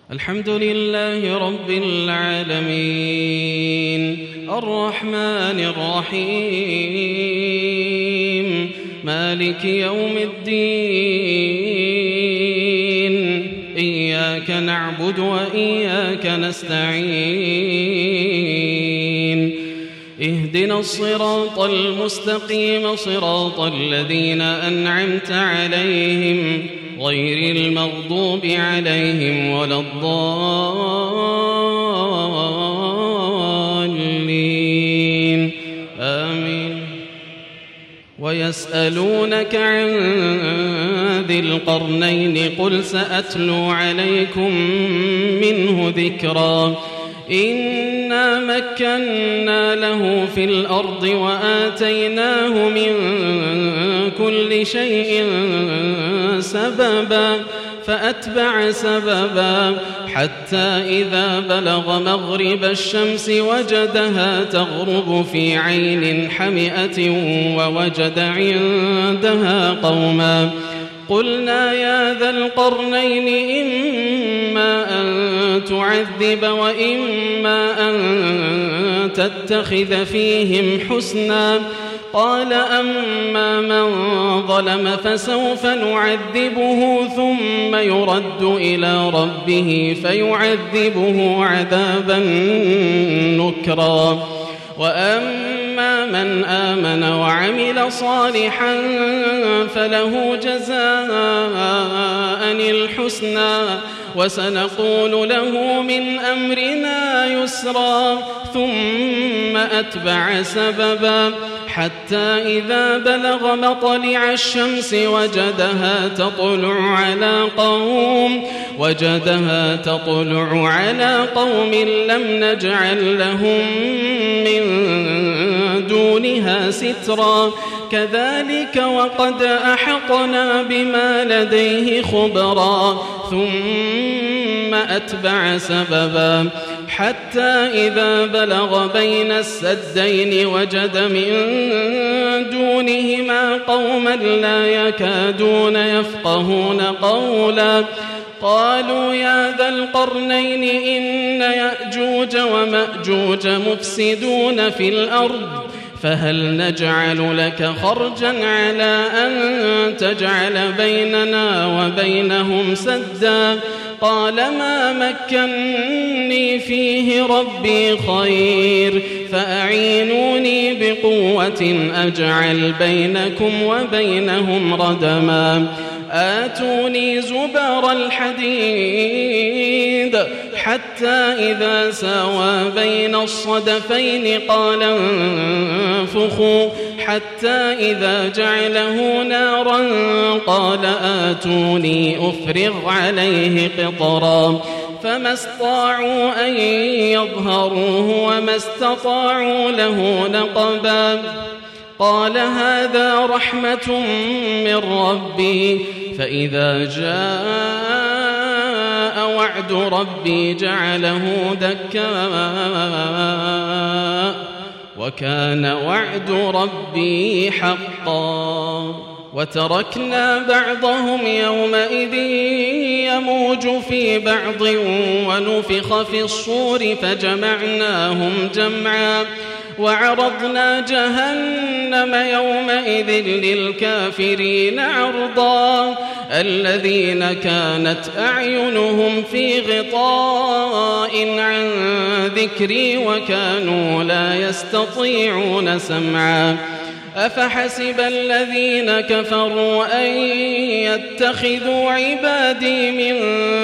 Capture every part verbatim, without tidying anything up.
الحمد لله رب العالمين الرحمن الرحيم مالك يوم الدين إياك نعبد وإياك نستعين اهدنا الصراط المستقيم صراط الذين أنعمت عليهم غير المغضوب عليهم ولا الضالين آمين. ويسألونك عن ذي القرنين قل سأتلو عليكم منه ذكرا إنا مكنا له في الأرض وآتيناه من كل شيء سببا فأتبع سببا حتى إذا بلغ مغرب الشمس وجدها تغرب في عين حمئة ووجد عندها قوما قلنا يا ذا القرنين إما أن تعذب وإما أن تتخذ فيهم حسنا قال أما من ظلم فسوف نعذبه ثم يرد إلى ربه فيعذبه عذابا نكرا وأما من آمن وعمل صالحا فله جزاء الحسنى وسنقول له من أمرنا يسرا ثم أتبع سببا حتى إذا بلغ مطلع الشمس وجدها تطلع على قوم وجدها تطلع على قوم لم نجعل لهم من دونها سترا كذلك وقد أحطنا بما لديه خبرا ثم أتبع سببا حتى إذا بلغ بين السدين وجد من دونهما قوما لا يكادون يفقهون قولا قالوا يا ذا القرنين إن يأجوج ومأجوج مفسدون في الأرض فهل نجعل لك خرجا على أن تجعل بيننا وبينهم سدا قال ما مكنني فيه ربي خير فأعينوني بقوة أجعل بينكم وبينهم ردما آتوني زبر الحديد حتى إذا ساوى بين الصدفين قال انفخوا حتى إذا جعله نارا قال آتوني أفرغ عليه قطرا فما استطاعوا أن يظهروه وما استطاعوا له نقبا قال هذا رحمة من ربي فإذا جاء وعد ربي جعله دكا وكان وعد ربي حقا وتركنا بعضهم يومئذ يموج في بعض ونفخ في الصور فجمعناهم جمعا وعرضنا جهنم يومئذ للكافرين عرضا الذين كانت أعينهم في غطاء عن ذكري وكانوا لا يستطيعون سمعا أفحسب الذين كفروا أن يتخذوا عبادي من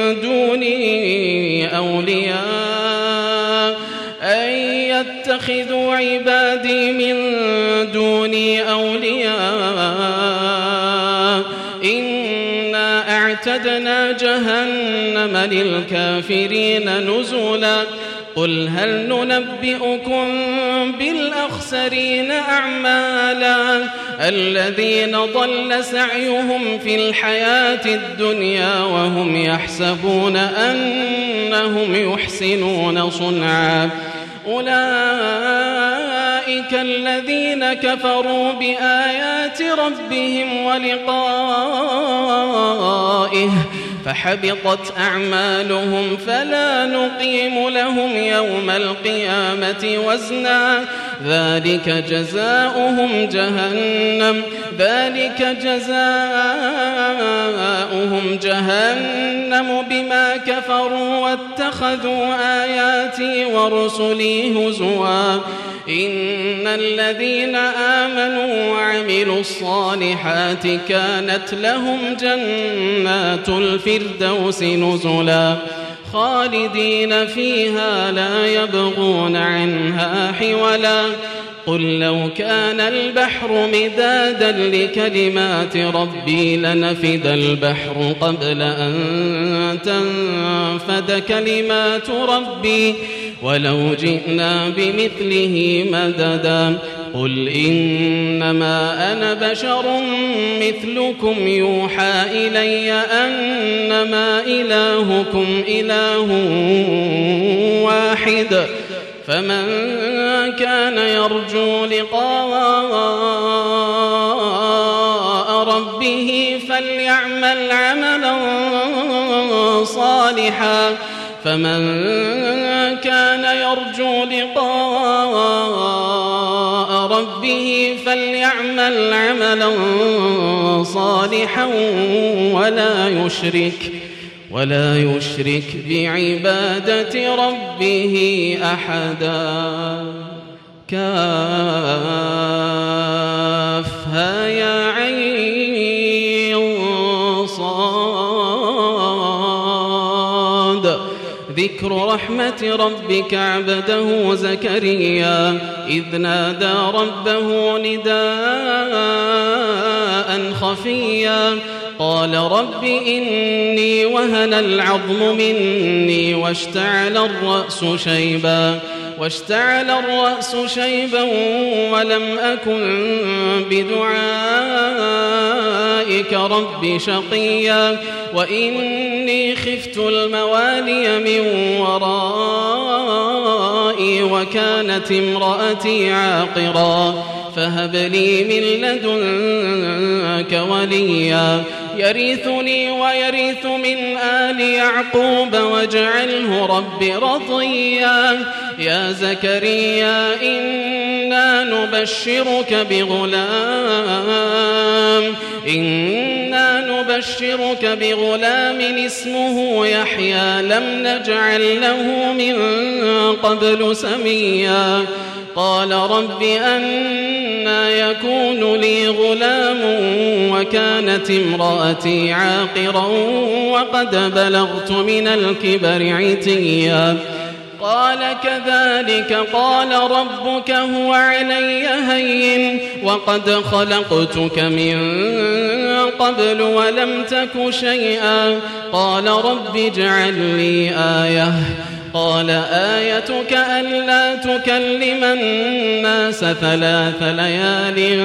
دوني أولياء أن يتخذوا عبادي من دوني أولياء إنا أعتدنا جهنم للكافرين نزلا قل هل ننبئكم بالأخسرين أعمالا الذين ضل سعيهم في الحياة الدنيا وهم يحسبون أنهم يحسنون صنعا أولئك الذين كفروا بآيات ربهم ولقائه فحبطت أعمالهم فلا نقيم لهم يوم القيامة وزنا ذلك جزاؤهم جهنم ذلك جزاؤهم جهنم بما كفروا واتخذوا آياتي ورسلي هزوا إن الذين آمنوا وعملوا الصالحات كانت لهم جنات الفردوس نزلا خالدين فيها لا يبغون عنها حولا قل لو كان البحر مدادا لكلمات ربي لنفد البحر قبل أن تنفد كلمات ربي ولو جئنا بمثله مددا قل إنما أنا بشر مثلكم يوحى إلي أنما إلهكم إله واحد فمن كان يرجو لقاء ربه فليعمل عملا صالحا فمن كان يرجو لقاء ربه فليعمل عملا صالحا ولا يشرك ولا يشرك بعبادة ربه أحدا كافها يا عين صاد ذكر رحمة ربك عبده زكريا إذ نادى ربه نداء خفيا قال رب إني وهن العظم مني واشتعل الرأس شيبا واشتعل الرأس شيبا ولم أكن بدعائك رب شقيا وإني خفت الموالي من ورائي وكانت امرأتي عاقرا فهب لي من لدنك وليا يرثني ويرث من آل يعقوب واجعله رب رضيا يا زكريا إنا نبشرك بغلام إنا نبشرك بغلام اسمه يحيى لم نجعل له من قبل سميا قال رب أنى يكون لي غلام وكانت امرأتي عاقرا وقد بلغت من الكبر عتيا قال كذلك قال ربك هو علي هين وقد خلقتك من قبل ولم تك شيئا قال رب اجعل لي آية قال آيتك ألا تكلم الناس ثلاث ليال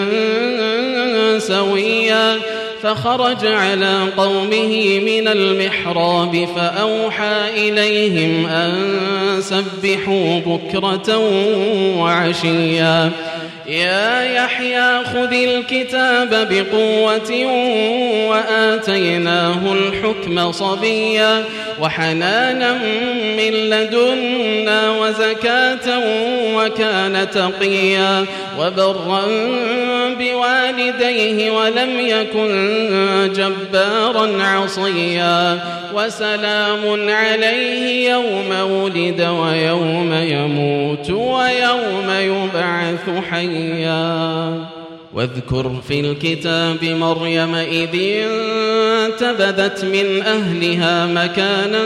سويا فخرج على قومه من المحراب فأوحى إليهم أن سبحوا بكرة وعشيا يا يحيى خذ الكتاب بقوة وآتيناه الحكم صبيا وحنانا من لدنا وزكاة وكان تقيا وبرا بوالديه ولم يكن جبارا عصيا وسلام عليه يوم ولد ويوم يموت ويوم يبعث حيا واذكر في الكتاب مريم إذ انتبذت من أهلها مكانا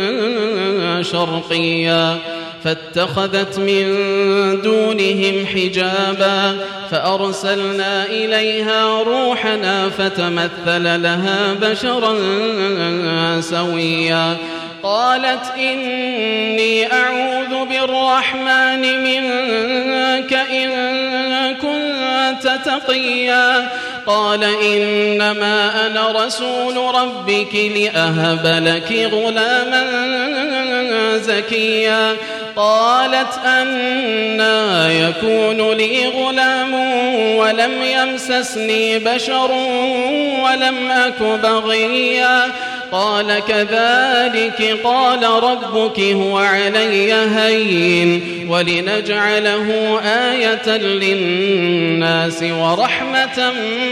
شرقيا فاتخذت من دونهم حجابا فأرسلنا إليها روحنا فتمثل لها بشرا سويا قالت إني أعوذ بالرحمن منك إن كنت تقيا قال إنما أنا رسول ربك لأهب لك غلاما زكيا قالت أنى يكون لي غلام ولم يمسسني بشر ولم أك بغيا قال كذلك قال ربك هو علي هين ولنجعله آية للناس ورحمة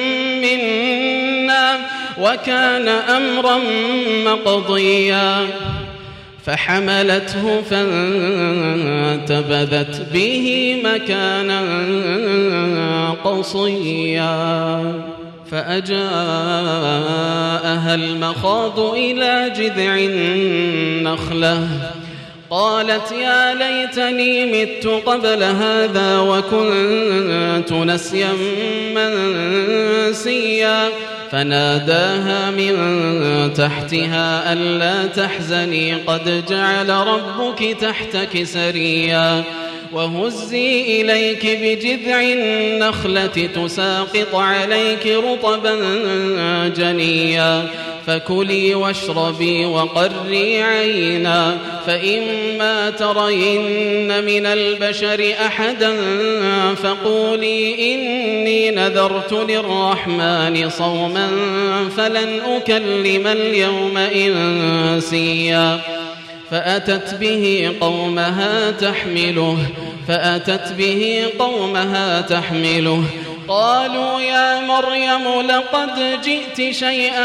منا وكان أمرا مقضيا فحملته فانتبذت به مكانا قصيا فأجاءها المخاض إلى جذع النخلة قالت يا ليتني مت قبل هذا وكنت نسيا منسيا فناداها من تحتها ألا تحزني قد جعل ربك تحتك سريا وهزي إليك بجذع النخلة تساقط عليك رطبا جنيا فكلي واشربي وقري عينا فإما ترين من البشر أحدا فقولي إني نذرت للرحمن صوما فلن أكلم اليوم إنسيا فأتت به قومها تحمله فأتت به قومها تحمله قالوا يا مريم لقد جئت شيئا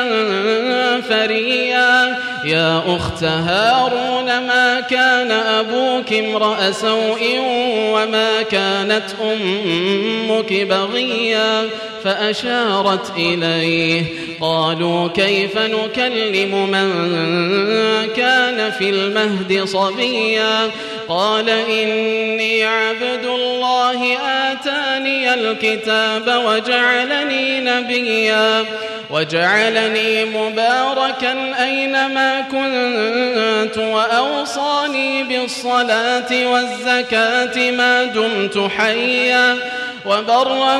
فريا يا أخت هارون ما كان أبوك امرأ سوء وما كانت أمك بغيا فأشارت إليه قالوا كيف نكلم من كان في المهد صبيا قال إني عبد الله آتاني الكتاب وجعلني نبيا وجعلني مباركا أينما كنت وأوصاني بالصلاة والزكاة ما دمت حيا وبرا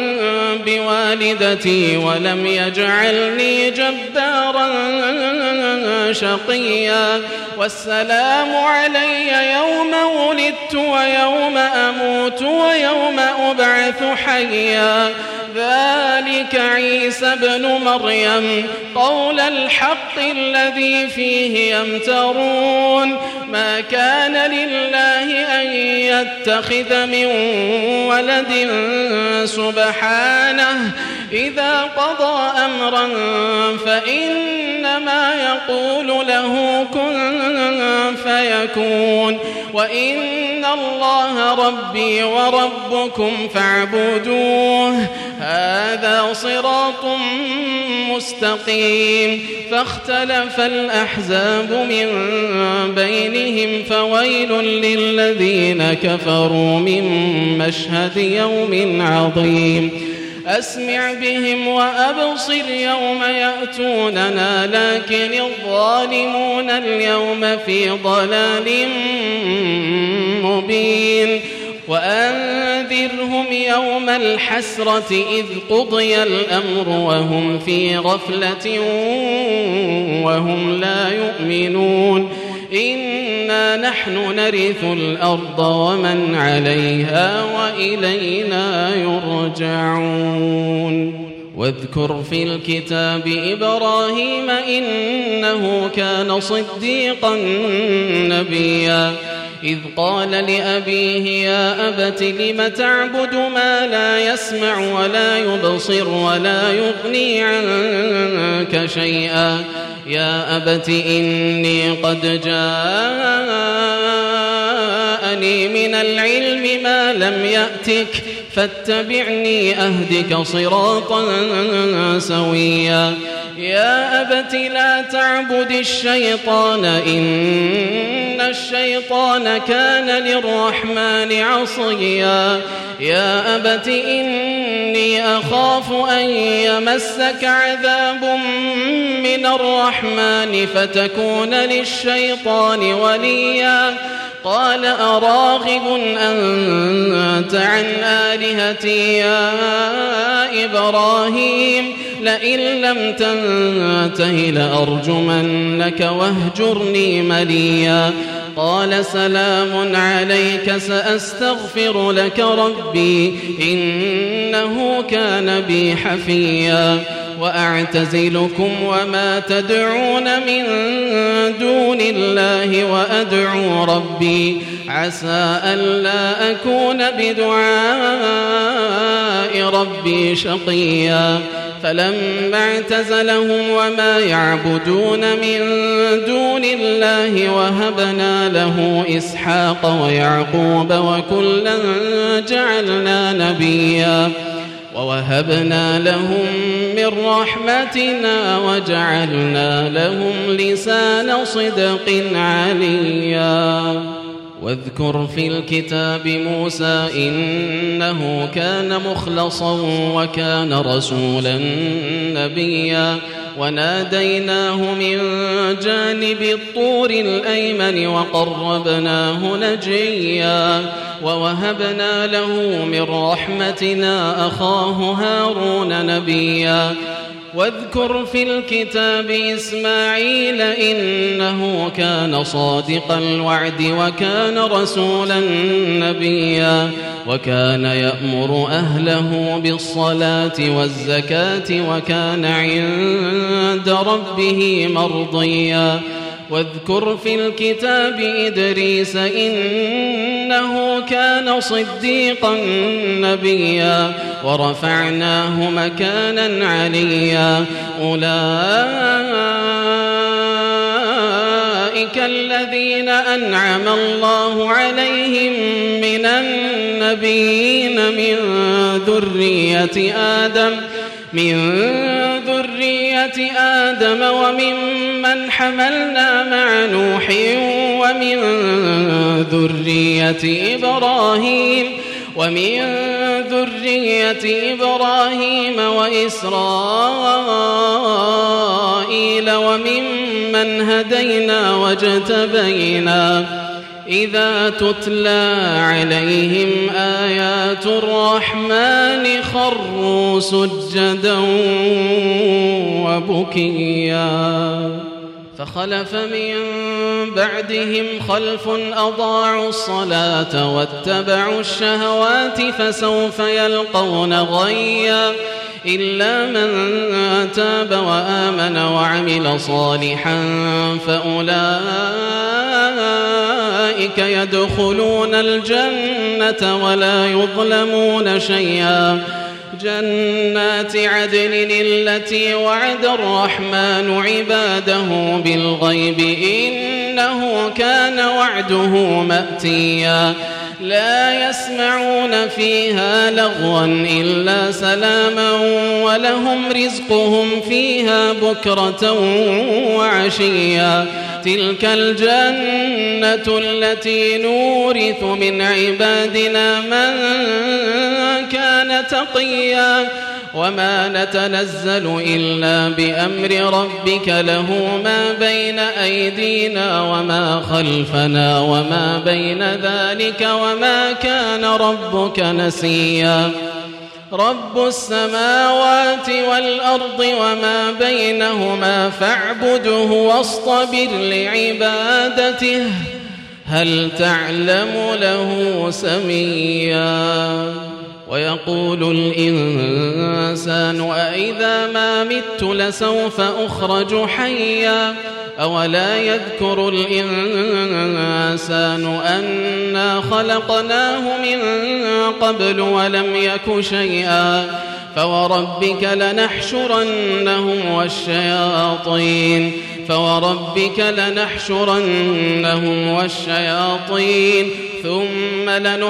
بوالدتي ولم يجعلني جبارا شقيا والسلام علي يوم ولدت ويوم أموت ويوم أبعث حيا ذلك عيسى ابن مريم قول الحق الذي فيه يمترون ما كان لله أن يتخذ من ولد سبحانه إذا قضى أمرا فإنما يقول له كن فيكون وإن الله ربي وربكم فاعبدوه هذا صراط مستقيم فاختلف الأحزاب من بينهم فويل للذين كفروا من مشهد يوم عظيم أسمع بهم وأبصر يوم يأتوننا لكن الظالمون اليوم في ضلال مبين وأنذرهم يوم الحسرة إذ قضي الأمر وهم في غفلة وهم لا يؤمنون إنا نحن نرث الأرض ومن عليها وإلينا يرجعون واذكر في الكتاب إبراهيم إنه كان صديقا نبيا إذ قال لأبيه يا أبت لم تعبد ما لا يسمع ولا يبصر ولا يغني عنك شيئا يا أبت إني قد جاءني من العلم ما لم يأتك فاتبعني أهدك صراطا سويا يا أبت لا تعبد الشيطان إن الشيطان كان للرحمن عصيا يا أبت إني أخاف أن يمسك عذاب من الرحمن فتكون للشيطان وليا قال أراغب أنت عن آلهتي يا إبراهيم لئن لم تنته لأرجمنك واهجرني مليا قال سلام عليك سأستغفر لك ربي إنه كان بي حفيا وأعتزلكم وما تدعون من دون الله وأدعو ربي عسى ألا أكون بدعاء ربي شقيا فلما اعتزلهم وما يعبدون من دون الله وهبنا له إسحاق ويعقوب وكلا جعلنا نبيا ووهبنا لهم من رحمتنا وجعلنا لهم لسان صدق عليا واذكر في الكتاب موسى إنه كان مخلصا وكان رسولا نبيا وناديناه من جانب الطور الأيمن وقربناه نجيا ووهبنا له من رحمتنا أخاه هارون نبيا واذكر في الكتاب إسماعيل إنه كان صادق الوعد وكان رسولا نبيا وكان يأمر أهله بالصلاة والزكاة وكان عند ربه مرضيا واذكر في الكتاب إدريس إنه كان صديقا نبيا ورفعناه مكانا عليا أولئك الذين أنعم الله عليهم من النبيين من ذرية آدم من ذرية آدم وممن حملنا مع نوح ومن ذرية إبراهيم ومن ذرية إبراهيم وإسرائيل وممن هدينا واجتبينا إذا تتلى عليهم آيات الرحمن خروا سجدا وبكيا فخلف من بعدهم خلف أضاعوا الصلاة واتبعوا الشهوات فسوف يلقون غيا إلا من تاب وآمن وعمل صالحا فأولئك يدخلون الجنة ولا يظلمون شيئا جنات عدن التي وعد الرحمن عباده بالغيب إنه كان وعده مأتيا لا يسمعون فيها لغوا إلا سلاما ولهم رزقهم فيها بكرة وعشيا تلك الجنة التي نورث من عبادنا من كان تقيا وما نتنزل إلا بأمر ربك له ما بين أيدينا وما خلفنا وما بين ذلك وما كان ربك نسيا رب السماوات والأرض وما بينهما فاعبده واصطبر لعبادته هل تعلم له سميا ويقول الإنسان أإذا ما مت لسوف أخرج حيا أولا يذكر الإنسان أنا خلقناه من قبل ولم يك شيئا فوربك لنحشرنهم والشياطين فوربك لنحشرنهم والشياطين ثم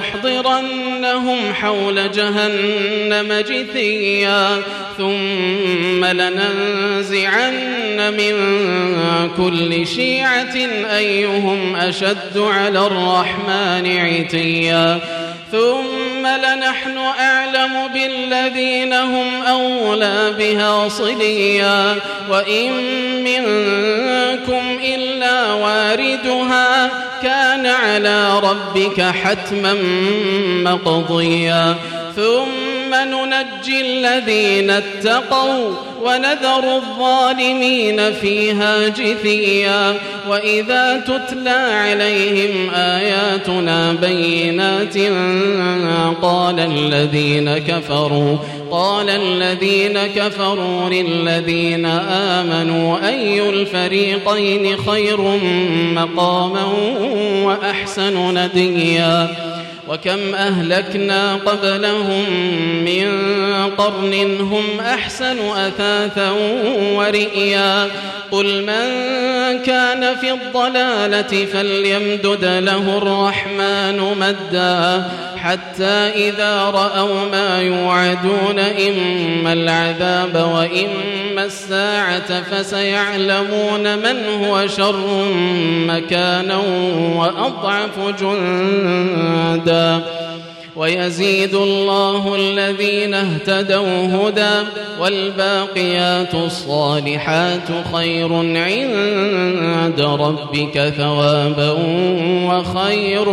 لنحضرنهم حول جهنم جثيا ثم لننزعن من كل شيعة أيهم أشد على الرحمن عتيا ثم لنحن أعلم بالذين هم أولى بها صليا وإن منكم إلا واردها كان على ربك حتما مقضيا ثم ننجي الذين اتقوا ونذر الظالمين فيها جثيا وإذا تتلى عليهم آياتنا بينات قال الذين كفروا قال الذين كفروا للذين آمنوا أي الفريقين خير مقاما وأحسن نديا وكم أهلكنا قبلهم من قرن هم أحسن أثاثا ورئيا قل من كان في الضلالة فليمدد له الرحمن مدا حتى إذا رأوا ما يوعدون إما العذاب وإما الساعة فسيعلمون من هو شر مكانا وأضعف جندا ويزيد الله الذين اهتدوا هدى والباقيات الصالحات خير عند ربك ثوابا وخير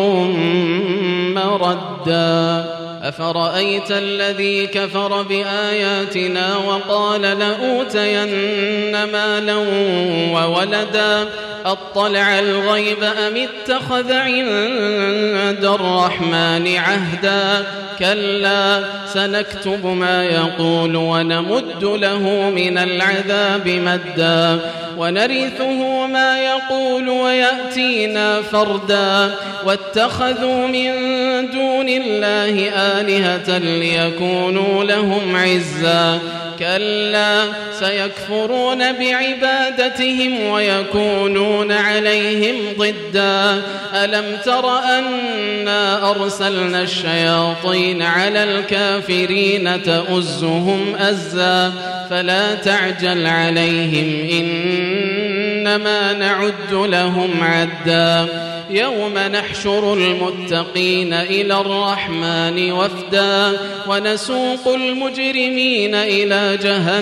مردا أفرأيت الذي كفر بآياتنا وقال لأوتين مالا وولدا أطلع الغيب أم اتخذ عند الرحمن عهدا كلا سنكتب ما يقول ونمد له من العذاب مدا ونرثه ما يقول ويأتينا فردا واتخذوا من دون الله آلهة ليكونوا لهم عزا كلا سيكفرون بعبادتهم ويكونون عليهم ضدا ألم تر أنا أرسلنا الشياطين على الكافرين تؤزهم أزا فلا تعجل عليهم إنما نعد لهم عدا يوم نحشر المتقين إلى الرحمن وفدا ونسوق المجرمين إلى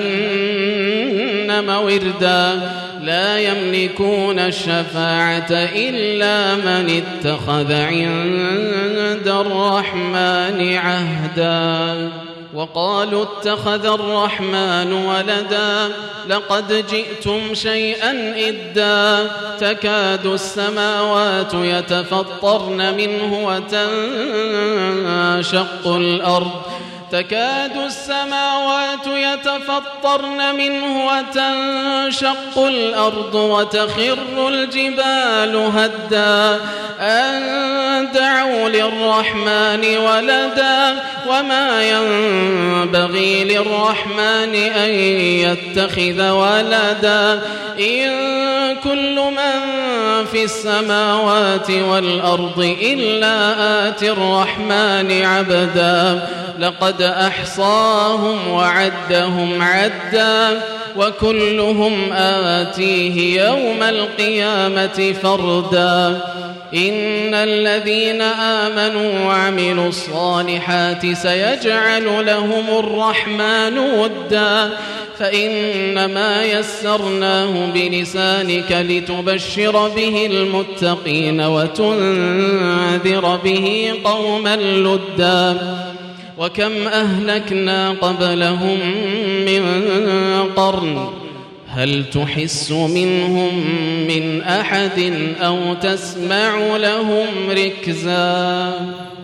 جهنم وردا لا يملكون الشفاعة إلا من اتخذ عند الرحمن عهدا وقالوا اتخذ الرحمن ولدا لقد جئتم شيئا إدا تكاد السماوات يتفطرن منه وتنشق الأرض تكاد السماوات يتفطرن منه وتنشق الأرض وتخر الجبال هدا أن دعوا للرحمن ولدا وما ينبغي للرحمن أن يتخذ ولدا إن كل من في السماوات والأرض إلا آتي الرحمن عبدا لقد أحصاهم وعدهم عدا وكلهم آتيه يوم القيامة فردا إن الذين آمنوا وعملوا الصالحات سيجعل لهم الرحمن ودا فإنما يسرناه بلسانك لتبشر به المتقين وتنذر به قوما لدا وكم أهلكنا قبلهم من قرن هل تحس منهم من أحد أو تسمع لهم ركزا